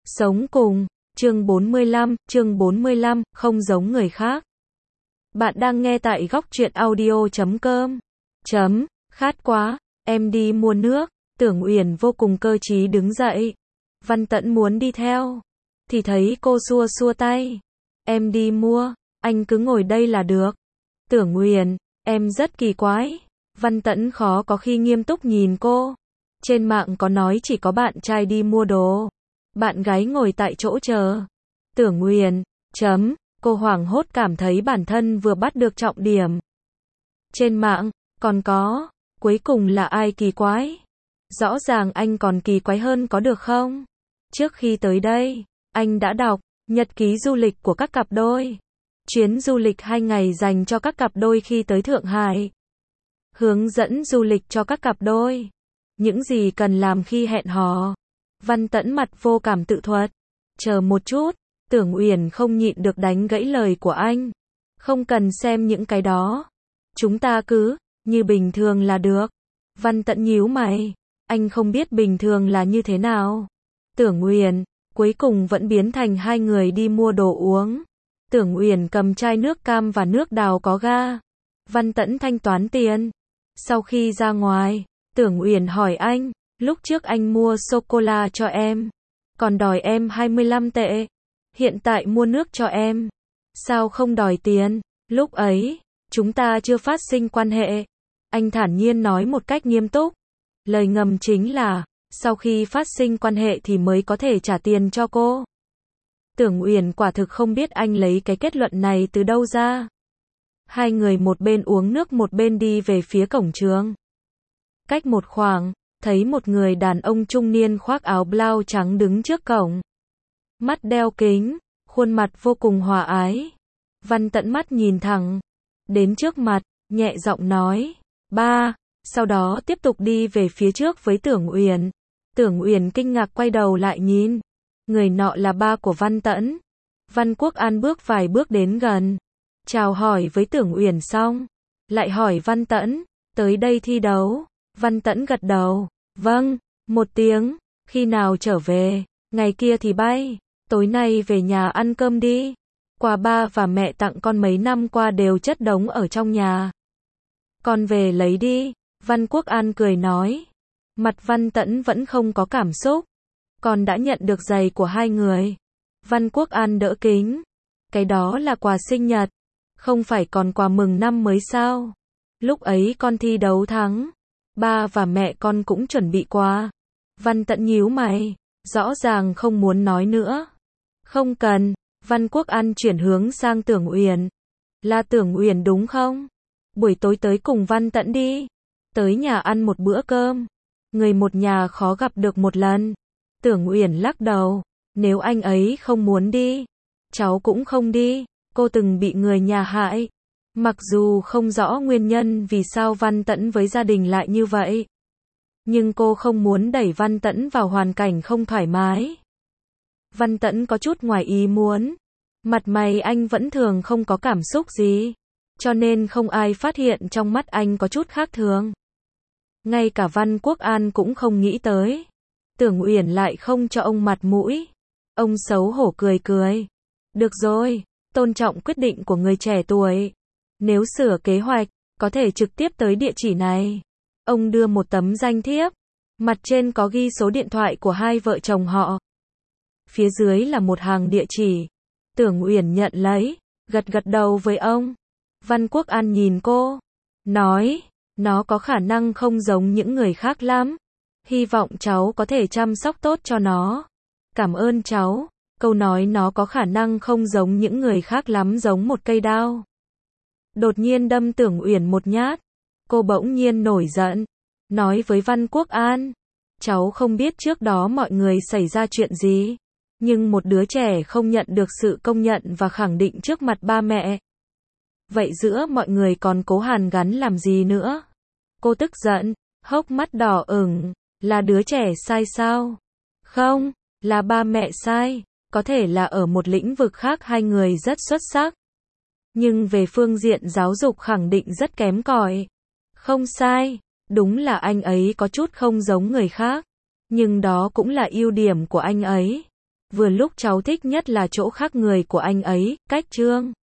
Sống cùng, chương 45, không giống người khác. Bạn đang nghe tại góc truyện audio.com. Khát quá, em đi mua nước. Tưởng Uyển vô cùng cơ trí đứng dậy. Văn Tẫn muốn đi theo, thì thấy cô xua xua tay. Em đi mua, anh cứ ngồi đây là được. Tưởng Uyển, em rất kỳ quái. Văn Tẫn khó có khi nghiêm túc nhìn cô. Trên mạng có nói chỉ có bạn trai đi mua đồ, bạn gái ngồi tại chỗ chờ. Tưởng Uyển, cô hoảng hốt cảm thấy bản thân vừa bắt được trọng điểm. Trên mạng, còn có, cuối cùng là ai kỳ quái? Rõ ràng anh còn kỳ quái hơn có được không? Trước khi tới đây, anh đã đọc nhật ký du lịch của các cặp đôi. Chuyến du lịch 2 ngày dành cho các cặp đôi khi tới Thượng Hải. Hướng dẫn du lịch cho các cặp đôi. Những gì cần làm khi hẹn hò. Văn Tẫn mặt vô cảm tự thuật. Chờ một chút, Tưởng Uyển không nhịn được đánh gãy lời của anh. Không cần xem những cái đó. Chúng ta cứ, như bình thường là được. Văn Tẫn nhíu mày. Anh không biết bình thường là như thế nào. Tưởng Uyển, cuối cùng vẫn biến thành hai người đi mua đồ uống. Tưởng Uyển cầm chai nước cam và nước đào có ga. Văn Tẫn thanh toán tiền. Sau khi ra ngoài, Tưởng Uyển hỏi anh, lúc trước anh mua sô-cô-la cho em, còn đòi em 25 tệ. Hiện tại mua nước cho em, sao không đòi tiền? Lúc ấy, chúng ta chưa phát sinh quan hệ. Anh thản nhiên nói một cách nghiêm túc. Lời ngầm chính là, sau khi phát sinh quan hệ thì mới có thể trả tiền cho cô. Tưởng Uyển quả thực không biết anh lấy cái kết luận này từ đâu ra. Hai người một bên uống nước một bên đi về phía cổng trường. Cách một khoảng, thấy một người đàn ông trung niên khoác áo blau trắng đứng trước cổng. Mắt đeo kính, khuôn mặt vô cùng hòa ái. Văn Tẫn mắt nhìn thẳng đến trước mặt, nhẹ giọng nói, ba, sau đó tiếp tục đi về phía trước với Tưởng Uyển. Tưởng Uyển kinh ngạc quay đầu lại nhìn. Người nọ là ba của Văn Tẫn. Văn Quốc An bước vài bước đến gần. Chào hỏi với Tưởng Uyển xong, lại hỏi Văn Tẫn, tới đây thi đấu. Văn Tẫn gật đầu, vâng, một tiếng, khi nào trở về, ngày kia thì bay, tối nay về nhà ăn cơm đi. Quà ba và mẹ tặng con mấy năm qua đều chất đống ở trong nhà. Con về lấy đi, Văn Quốc An cười nói. Mặt Văn Tẫn vẫn không có cảm xúc. Con đã nhận được giày của hai người. Văn Quốc An đỡ kính. Cái đó là quà sinh nhật, không phải còn quà mừng năm mới sao? Lúc ấy con thi đấu thắng, ba và mẹ con cũng chuẩn bị quà. Văn Tẫn nhíu mày, rõ ràng không muốn nói nữa. Không cần, Văn Quốc An chuyển hướng sang Tưởng Uyển. Là Tưởng Uyển đúng không? Buổi tối tới cùng Văn Tẫn đi. Tới nhà ăn một bữa cơm. Người một nhà khó gặp được một lần. Tưởng Uyển lắc đầu. Nếu anh ấy không muốn đi, cháu cũng không đi. Cô từng bị người nhà hại. Mặc dù không rõ nguyên nhân vì sao Văn Tẫn với gia đình lại như vậy, nhưng cô không muốn đẩy Văn Tẫn vào hoàn cảnh không thoải mái. Văn Tẫn có chút ngoài ý muốn. Mặt mày anh vẫn thường không có cảm xúc gì, cho nên không ai phát hiện trong mắt anh có chút khác thường. Ngay cả Văn Quốc An cũng không nghĩ tới. Tưởng Uyển lại không cho ông mặt mũi. Ông xấu hổ cười cười. Được rồi, tôn trọng quyết định của người trẻ tuổi. Nếu sửa kế hoạch, có thể trực tiếp tới địa chỉ này. Ông đưa một tấm danh thiếp. Mặt trên có ghi số điện thoại của hai vợ chồng họ. Phía dưới là một hàng địa chỉ. Tưởng Uyển nhận lấy, gật gật đầu với ông. Văn Quốc An nhìn cô, nói, nó có khả năng không giống những người khác lắm. Hy vọng cháu có thể chăm sóc tốt cho nó. Cảm ơn cháu. Câu nói nó có khả năng không giống những người khác lắm giống một cây đao. Đột nhiên đâm Tưởng Uyển một nhát. Cô bỗng nhiên nổi giận. Nói với Văn Quốc An. Cháu không biết trước đó mọi người xảy ra chuyện gì. Nhưng một đứa trẻ không nhận được sự công nhận và khẳng định trước mặt ba mẹ. Vậy giữa mọi người còn cố hàn gắn làm gì nữa? Cô tức giận, hốc mắt đỏ ửng. Là đứa trẻ sai sao? Không, là ba mẹ sai. Có thể là ở một lĩnh vực khác hai người rất xuất sắc. Nhưng về phương diện giáo dục khẳng định rất kém cỏi. Không sai, đúng là anh ấy có chút không giống người khác. Nhưng đó cũng là ưu điểm của anh ấy. Vừa lúc cháu thích nhất là chỗ khác người của anh ấy, cách Trương